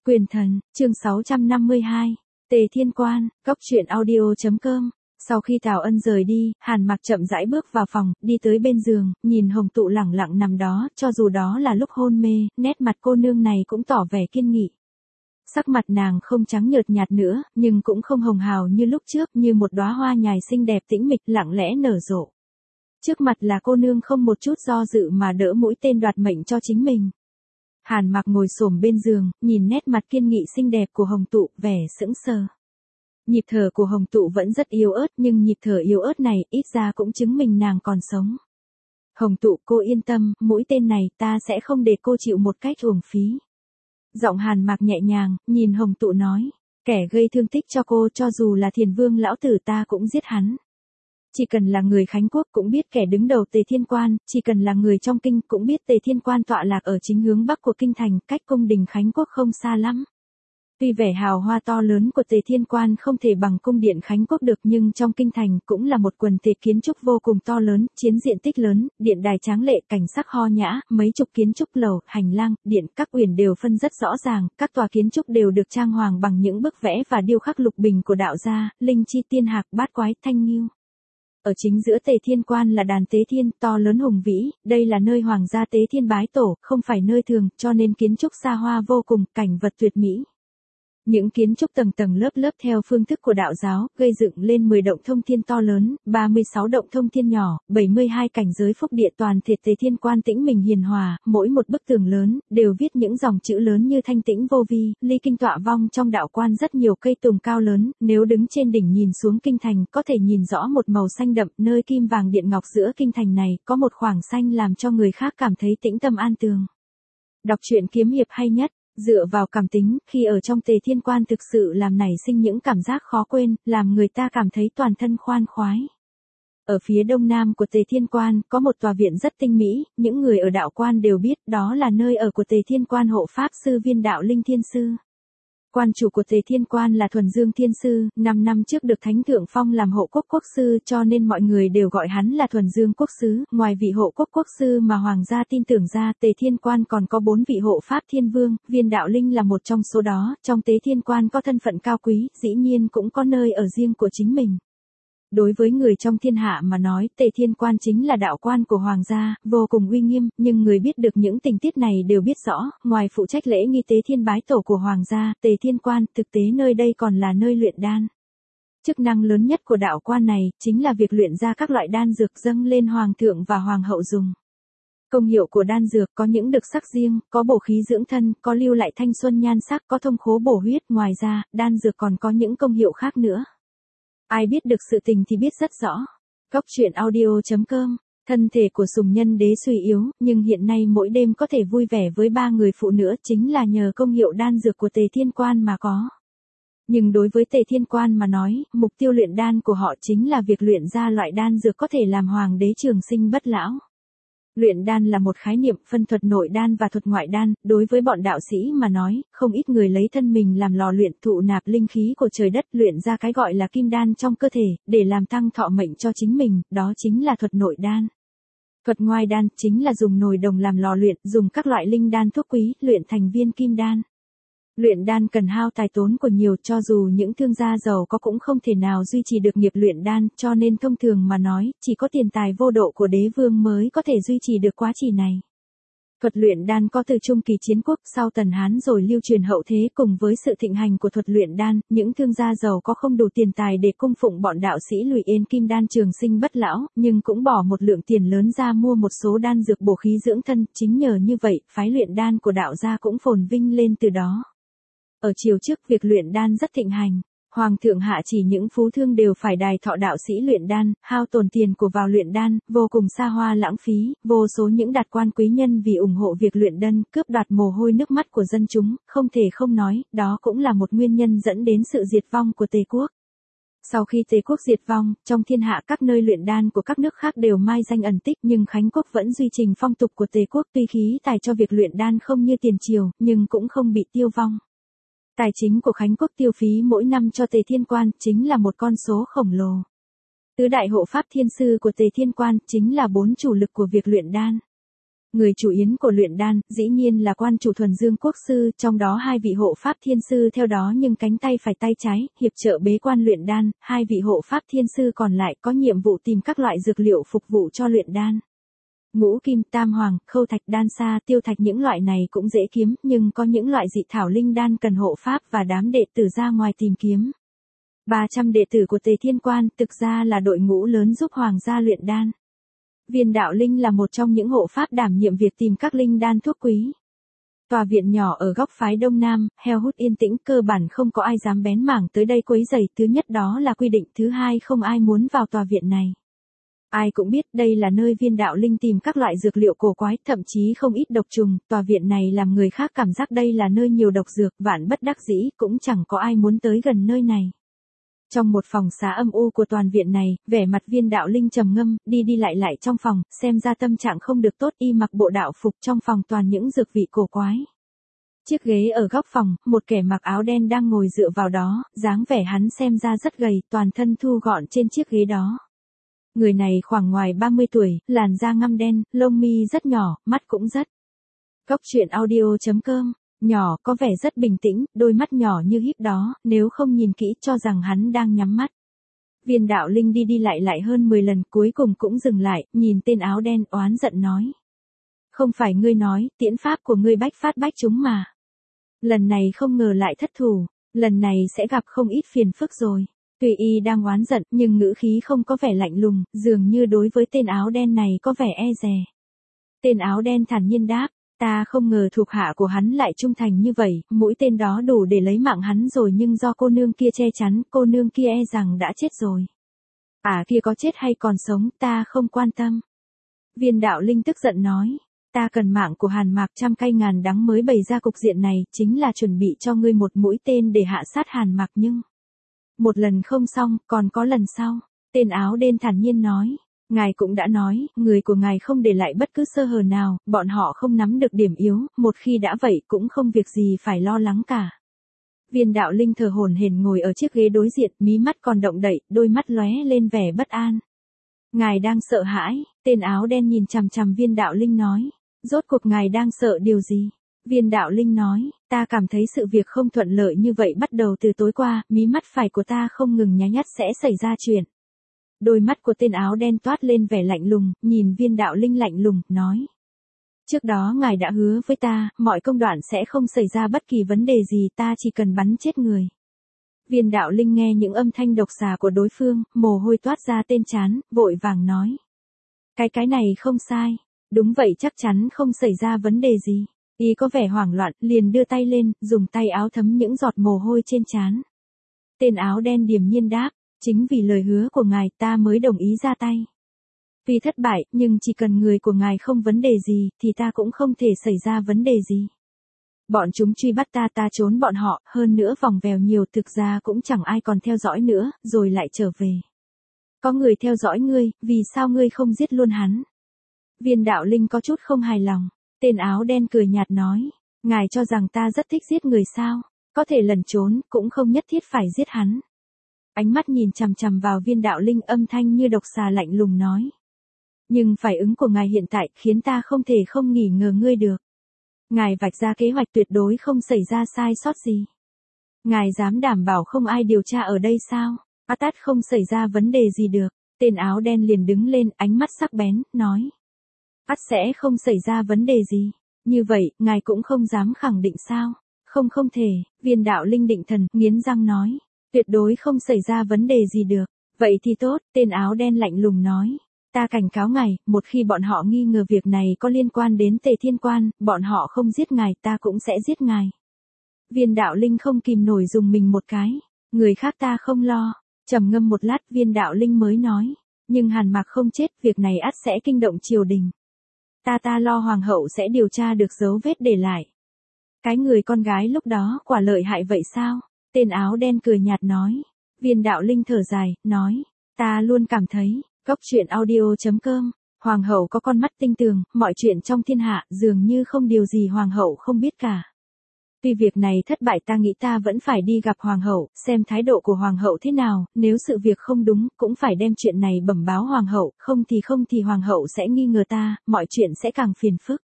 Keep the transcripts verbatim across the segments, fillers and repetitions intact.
Quyền thần, chương sáu trăm năm mươi hai. Tề Thiên Quan, góc truyện audio chấm com. Sau khi Tào Ân rời đi, Hàn Mặc chậm rãi bước vào phòng, đi tới bên giường, nhìn Hồng Tụ lẳng lặng nằm đó, cho dù đó là lúc hôn mê, nét mặt cô nương này cũng tỏ vẻ kiên nghị. Sắc mặt nàng không trắng nhợt nhạt nữa, nhưng cũng không hồng hào như lúc trước, như một đóa hoa nhài xinh đẹp tĩnh mịch lặng lẽ nở rộ. Trước mặt là cô nương không một chút do dự mà đỡ mũi tên đoạt mệnh cho chính mình. Hàn Mặc ngồi xổm bên giường, nhìn nét mặt kiên nghị xinh đẹp của Hồng Tụ, vẻ sững sờ. Nhịp thở của Hồng Tụ vẫn rất yếu ớt, nhưng nhịp thở yếu ớt này ít ra cũng chứng minh nàng còn sống. Hồng Tụ, cô yên tâm, mũi tên này ta sẽ không để cô chịu một cách uổng phí. Giọng Hàn Mặc nhẹ nhàng, nhìn Hồng Tụ nói, kẻ gây thương tích cho cô cho dù là Thiền Vương lão tử ta cũng giết hắn. Chỉ cần là người Khánh Quốc cũng biết kẻ đứng đầu Tề Thiên Quan, chỉ cần là người trong kinh cũng biết Tề Thiên Quan tọa lạc ở chính hướng bắc của kinh thành, cách cung đình Khánh Quốc không xa lắm. Tuy vẻ hào hoa to lớn của Tề Thiên Quan không thể bằng cung điện Khánh Quốc được, nhưng trong kinh thành cũng là một quần thể kiến trúc vô cùng to lớn, chiến diện tích lớn, điện đài tráng lệ, cảnh sắc ho nhã, mấy chục kiến trúc lầu, hành lang, điện, các uyển đều phân rất rõ ràng, các tòa kiến trúc đều được trang hoàng bằng những bức vẽ và điêu khắc lục bình của đạo gia, linh chi tiên hạc, bát quái, thanh nghiêu. Ở chính giữa Tề Thiên Quan là đàn Tế Thiên, to lớn hùng vĩ, đây là nơi hoàng gia Tế Thiên bái tổ, không phải nơi thường, cho nên kiến trúc xa hoa vô cùng, cảnh vật tuyệt mỹ. Những kiến trúc tầng tầng lớp lớp theo phương thức của đạo giáo, gây dựng lên mười động thông thiên to lớn, ba mươi sáu động thông thiên nhỏ, bảy mươi hai cảnh giới phúc địa, toàn thể Tề Thiên Quan tĩnh mình hiền hòa, mỗi một bức tường lớn, đều viết những dòng chữ lớn như thanh tĩnh vô vi, ly kinh tọa vong. Trong đạo quan rất nhiều cây tùng cao lớn, nếu đứng trên đỉnh nhìn xuống kinh thành, có thể nhìn rõ một màu xanh đậm, nơi kim vàng điện ngọc giữa kinh thành này, có một khoảng xanh làm cho người khác cảm thấy tĩnh tâm an tường. Đọc truyện kiếm hiệp hay nhất. Dựa vào cảm tính, khi ở trong Tề Thiên Quan thực sự làm nảy sinh những cảm giác khó quên, làm người ta cảm thấy toàn thân khoan khoái. Ở phía đông nam của Tề Thiên Quan, có một tòa viện rất tinh mỹ, những người ở đạo quan đều biết đó là nơi ở của Tề Thiên Quan hộ pháp sư Viên Đạo Linh Thiên Sư. Quan chủ của Tề Thiên Quan là Thuần Dương Thiên Sư, năm năm trước được Thánh Thượng phong làm hộ quốc quốc sư, cho nên mọi người đều gọi hắn là Thuần Dương Quốc Sứ. Ngoài vị hộ quốc quốc sư mà hoàng gia tin tưởng ra, Tề Thiên Quan còn có bốn vị hộ pháp thiên vương, Viên Đạo Linh là một trong số đó. Trong Tề Thiên Quan có thân phận cao quý, dĩ nhiên cũng có nơi ở riêng của chính mình. Đối với người trong thiên hạ mà nói, Tề Thiên Quan chính là đạo quan của hoàng gia, vô cùng uy nghiêm, nhưng người biết được những tình tiết này đều biết rõ, ngoài phụ trách lễ nghi tế thiên bái tổ của hoàng gia, Tề Thiên Quan, thực tế nơi đây còn là nơi luyện đan. Chức năng lớn nhất của đạo quan này, chính là việc luyện ra các loại đan dược dâng lên hoàng thượng và hoàng hậu dùng. Công hiệu của đan dược có những đặc sắc riêng, có bổ khí dưỡng thân, có lưu lại thanh xuân nhan sắc, có thông khố bổ huyết, ngoài ra, đan dược còn có những công hiệu khác nữa. Ai biết được sự tình thì biết rất rõ. Góc truyện audio chấm com. Thân thể của Sùng Nhân Đế suy yếu, nhưng hiện nay mỗi đêm có thể vui vẻ với ba người phụ nữa, chính là nhờ công hiệu đan dược của Tề Thiên Quan mà có. Nhưng đối với Tề Thiên Quan mà nói, mục tiêu luyện đan của họ chính là việc luyện ra loại đan dược có thể làm hoàng đế trường sinh bất lão. Luyện đan là một khái niệm, phân thuật nội đan và thuật ngoại đan, đối với bọn đạo sĩ mà nói, không ít người lấy thân mình làm lò luyện, thụ nạp linh khí của trời đất, luyện ra cái gọi là kim đan trong cơ thể, để làm tăng thọ mệnh cho chính mình, đó chính là thuật nội đan. Thuật ngoại đan chính là dùng nồi đồng làm lò luyện, dùng các loại linh đan thuốc quý, luyện thành viên kim đan. Luyện đan cần hao tài tốn của nhiều, cho dù những thương gia giàu có cũng không thể nào duy trì được nghiệp luyện đan, cho nên thông thường mà nói, chỉ có tiền tài vô độ của đế vương mới có thể duy trì được quá trình này. Thuật luyện đan có từ trung kỳ chiến quốc, sau Tần Hán rồi lưu truyền hậu thế. Cùng với sự thịnh hành của thuật luyện đan, những thương gia giàu có không đủ tiền tài để cung phụng bọn đạo sĩ luyện yên kim đan trường sinh bất lão, nhưng cũng bỏ một lượng tiền lớn ra mua một số đan dược bổ khí dưỡng thân, chính nhờ như vậy, phái luyện đan của đạo gia cũng phồn vinh lên từ đó. Ở triều trước, việc luyện đan rất thịnh hành. Hoàng thượng hạ chỉ những phú thương đều phải đài thọ đạo sĩ luyện đan, hao tổn tiền của vào luyện đan, vô cùng xa hoa lãng phí, vô số những đạt quan quý nhân vì ủng hộ việc luyện đan, cướp đoạt mồ hôi nước mắt của dân chúng, không thể không nói, đó cũng là một nguyên nhân dẫn đến sự diệt vong của Tề quốc. Sau khi Tề quốc diệt vong, trong thiên hạ các nơi luyện đan của các nước khác đều mai danh ẩn tích, nhưng Khánh quốc vẫn duy trì phong tục của Tề quốc, tuy khí tài cho việc luyện đan không như tiền triều, nhưng cũng không bị tiêu vong. Tài chính của Khánh quốc tiêu phí mỗi năm cho Tề Thiên Quan chính là một con số khổng lồ. Tứ đại hộ pháp thiên sư của Tề Thiên Quan chính là bốn chủ lực của việc luyện đan. Người chủ yến của luyện đan, dĩ nhiên là quan chủ Thuần Dương Quốc sư, trong đó hai vị hộ pháp thiên sư theo đó nhưng cánh tay phải tay trái, hiệp trợ bế quan luyện đan, hai vị hộ pháp thiên sư còn lại có nhiệm vụ tìm các loại dược liệu phục vụ cho luyện đan. Ngũ kim, tam hoàng, khâu thạch, đan sa, tiêu thạch những loại này cũng dễ kiếm, nhưng có những loại dị thảo linh đan cần hộ pháp và đám đệ tử ra ngoài tìm kiếm. ba trăm đệ tử của Tề Thiên Quan thực ra là đội ngũ lớn giúp hoàng gia luyện đan. Viên đạo linh là một trong những hộ pháp đảm nhiệm việc tìm các linh đan thuốc quý. Tòa viện nhỏ ở góc phái đông nam, heo hút yên tĩnh, cơ bản không có ai dám bén mảng tới đây quấy rầy, thứ nhất đó là quy định, thứ hai không ai muốn vào tòa viện này. Ai cũng biết đây là nơi viên đạo linh tìm các loại dược liệu cổ quái, thậm chí không ít độc trùng, tòa viện này làm người khác cảm giác đây là nơi nhiều độc dược, vạn bất đắc dĩ, cũng chẳng có ai muốn tới gần nơi này. Trong một phòng xá âm u của toàn viện này, vẻ mặt viên đạo linh trầm ngâm, đi đi lại lại trong phòng, xem ra tâm trạng không được tốt, y mặc bộ đạo phục, trong phòng toàn những dược vị cổ quái. Chiếc ghế ở góc phòng, một kẻ mặc áo đen đang ngồi dựa vào đó, dáng vẻ hắn xem ra rất gầy, toàn thân thu gọn trên chiếc ghế đó. Người này khoảng ngoài ba mươi tuổi, làn da ngăm đen, lông mi rất nhỏ, mắt cũng rất. Cốc truyện audio chấm com, nhỏ có vẻ rất bình tĩnh, đôi mắt nhỏ như híp đó, nếu không nhìn kỹ cho rằng hắn đang nhắm mắt. Viên đạo linh đi đi lại lại hơn mười lần, cuối cùng cũng dừng lại, nhìn tên áo đen oán giận nói. Không phải ngươi nói, tiễn pháp của ngươi bách phát bách trúng mà. Lần này không ngờ lại thất thủ, lần này sẽ gặp không ít phiền phức rồi. Tuy y đang oán giận, nhưng ngữ khí không có vẻ lạnh lùng, dường như đối với tên áo đen này có vẻ e dè. Tên áo đen thản nhiên đáp, ta không ngờ thuộc hạ của hắn lại trung thành như vậy, mũi tên đó đủ để lấy mạng hắn rồi nhưng do cô nương kia che chắn, cô nương kia e rằng đã chết rồi. À kia có chết hay còn sống, ta không quan tâm. Viên đạo linh tức giận nói, ta cần mạng của Hàn Mạc, trăm cây ngàn đắng mới bày ra cục diện này, chính là chuẩn bị cho ngươi một mũi tên để hạ sát Hàn Mạc nhưng... Một lần không xong, còn có lần sau. Tên áo đen thản nhiên nói. Ngài cũng đã nói, người của ngài không để lại bất cứ sơ hở nào, bọn họ không nắm được điểm yếu, một khi đã vậy cũng không việc gì phải lo lắng cả. Viên đạo linh thở hổn hển ngồi ở chiếc ghế đối diện, mí mắt còn động đậy, đôi mắt lóe lên vẻ bất an. Ngài đang sợ hãi, tên áo đen nhìn chằm chằm viên đạo linh nói. Rốt cuộc ngài đang sợ điều gì? Viên đạo linh nói, ta cảm thấy sự việc không thuận lợi như vậy bắt đầu từ tối qua, mí mắt phải của ta không ngừng nháy mắt sẽ xảy ra chuyện. Đôi mắt của tên áo đen toát lên vẻ lạnh lùng, nhìn viên đạo linh lạnh lùng, nói. Trước đó ngài đã hứa với ta, mọi công đoạn sẽ không xảy ra bất kỳ vấn đề gì, ta chỉ cần bắn chết người. Viên đạo linh nghe những âm thanh độc xà của đối phương, mồ hôi toát ra tên trán, vội vàng nói. Cái cái này không sai, đúng vậy chắc chắn không xảy ra vấn đề gì. Y có vẻ hoảng loạn, liền đưa tay lên, dùng tay áo thấm những giọt mồ hôi trên trán. Tên áo đen điềm nhiên đáp, chính vì lời hứa của ngài ta mới đồng ý ra tay. Tuy thất bại, nhưng chỉ cần người của ngài không vấn đề gì, thì ta cũng không thể xảy ra vấn đề gì. Bọn chúng truy bắt ta ta trốn bọn họ, hơn nữa vòng vèo nhiều thực ra cũng chẳng ai còn theo dõi nữa, rồi lại trở về. Có người theo dõi ngươi, vì sao ngươi không giết luôn hắn? Viên đạo linh có chút không hài lòng. Tên áo đen cười nhạt nói, ngài cho rằng ta rất thích giết người sao, có thể lẩn trốn, cũng không nhất thiết phải giết hắn. Ánh mắt nhìn chằm chằm vào viên đạo linh âm thanh như độc xà lạnh lùng nói. Nhưng phản ứng của ngài hiện tại khiến ta không thể không nghi ngờ ngươi được. Ngài vạch ra kế hoạch tuyệt đối không xảy ra sai sót gì. Ngài dám đảm bảo không ai điều tra ở đây sao, á tát không xảy ra vấn đề gì được. Tên áo đen liền đứng lên, ánh mắt sắc bén, nói. Ắt sẽ không xảy ra vấn đề gì. Như vậy, ngài cũng không dám khẳng định sao? Không không thể, viên đạo linh định thần, nghiến răng nói. Tuyệt đối không xảy ra vấn đề gì được. Vậy thì tốt, tên áo đen lạnh lùng nói. Ta cảnh cáo ngài, một khi bọn họ nghi ngờ việc này có liên quan đến Tề Thiên Quan, bọn họ không giết ngài, ta cũng sẽ giết ngài. Viên đạo linh không kìm nổi dùng mình một cái. Người khác ta không lo. Trầm ngâm một lát viên đạo linh mới nói. Nhưng Hàn Mạc không chết, việc này ắt sẽ kinh động triều đình. Ta ta lo hoàng hậu sẽ điều tra được dấu vết để lại. Cái người con gái lúc đó quả lợi hại vậy sao? Tên áo đen cười nhạt nói. Viên đạo linh thở dài, nói. Ta luôn cảm thấy, cốc truyện audio chấm com, hoàng hậu có con mắt tinh tường, mọi chuyện trong thiên hạ dường như không điều gì hoàng hậu không biết cả. Tuy việc này thất bại ta nghĩ ta vẫn phải đi gặp hoàng hậu, xem thái độ của hoàng hậu thế nào, nếu sự việc không đúng, cũng phải đem chuyện này bẩm báo hoàng hậu, không thì không thì hoàng hậu sẽ nghi ngờ ta, mọi chuyện sẽ càng phiền phức.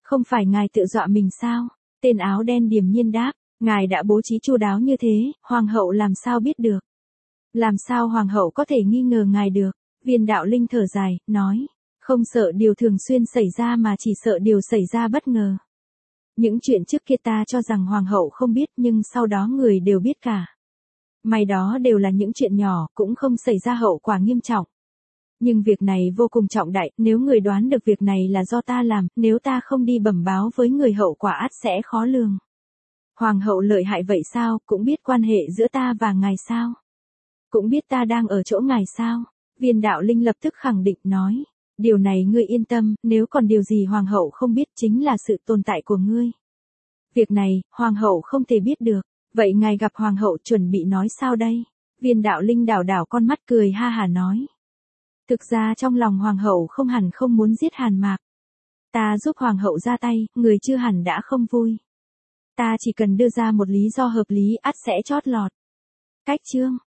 Không phải ngài tự dọa mình sao? Tên áo đen điềm nhiên đáp, ngài đã bố trí chu đáo như thế, hoàng hậu làm sao biết được? Làm sao hoàng hậu có thể nghi ngờ ngài được? Viên đạo linh thở dài, nói, không sợ điều thường xuyên xảy ra mà chỉ sợ điều xảy ra bất ngờ. Những chuyện trước kia ta cho rằng hoàng hậu không biết nhưng sau đó người đều biết cả. May đó đều là những chuyện nhỏ, cũng không xảy ra hậu quả nghiêm trọng. Nhưng việc này vô cùng trọng đại, nếu người đoán được việc này là do ta làm, nếu ta không đi bẩm báo với người hậu quả ắt sẽ khó lường. Hoàng hậu lợi hại vậy sao, cũng biết quan hệ giữa ta và ngài sao? Cũng biết ta đang ở chỗ ngài sao? Viên đạo linh lập tức khẳng định nói. Điều này ngươi yên tâm, nếu còn điều gì hoàng hậu không biết chính là sự tồn tại của ngươi. Việc này, hoàng hậu không thể biết được. Vậy ngài gặp hoàng hậu chuẩn bị nói sao đây? Viên đạo linh đảo đảo con mắt cười ha hả nói. Thực ra trong lòng hoàng hậu không hẳn không muốn giết Hàn Mạc. Ta giúp hoàng hậu ra tay, người chưa hẳn đã không vui. Ta chỉ cần đưa ra một lý do hợp lý ắt sẽ chót lọt. Cách chương